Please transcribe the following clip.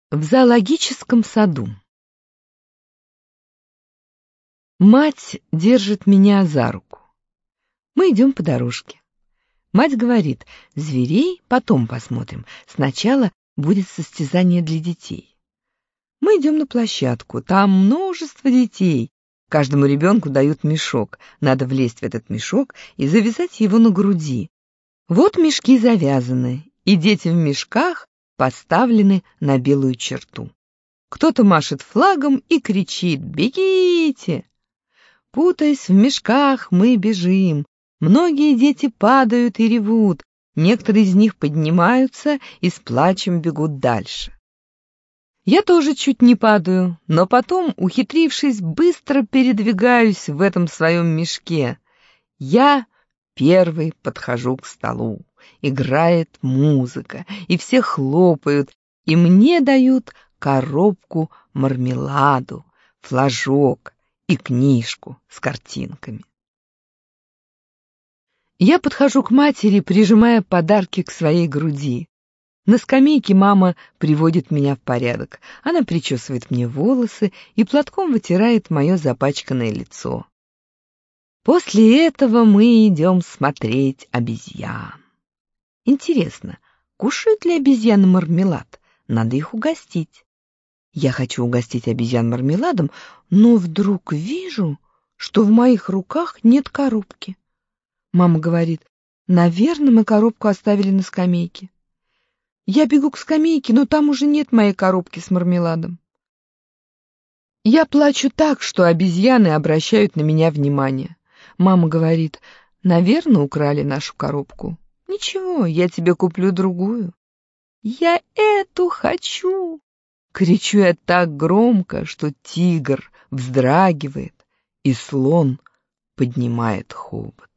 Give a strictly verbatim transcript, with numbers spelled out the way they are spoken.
В зоологическом саду. Мать держит меня за руку. Мы идем по дорожке. Мать говорит: зверей потом посмотрим, сначала будет состязание для детей. Мы идем на площадку, там множество детей. Каждому ребенку дают мешок, надо влезть в этот мешок и завязать его на груди. Вот мешки завязаны, и дети в мешках поставлены на белую черту. Кто-то машет флагом и кричит: «Бегите!». Путаясь в мешках, мы бежим. Многие дети падают и ревут, некоторые из них поднимаются и с плачем бегут дальше. Я тоже чуть не падаю, но потом, ухитрившись, быстро передвигаюсь в этом своем мешке. Я первый подхожу к столу. Играет музыка, и все хлопают, и мне дают коробку мармеладу, флажок и книжку с картинками. Я подхожу к матери, прижимая подарки к своей груди. На скамейке мама приводит меня в порядок. Она причесывает мне волосы и платком вытирает мое запачканное лицо. После этого мы идем смотреть обезьян. Интересно, кушают ли обезьяны мармелад? Надо их угостить. Я хочу угостить обезьян мармеладом, но вдруг вижу, что в моих руках нет коробки. Мама говорит: наверное, мы коробку оставили на скамейке. Я бегу к скамейке, но там уже нет моей коробки с мармеладом. Я плачу так, что обезьяны обращают на меня внимание. Мама говорит: наверное, украли нашу коробку. Ничего, я тебе куплю другую. Я эту хочу! Кричу я так громко, что тигр вздрагивает, и слон поднимает хобот.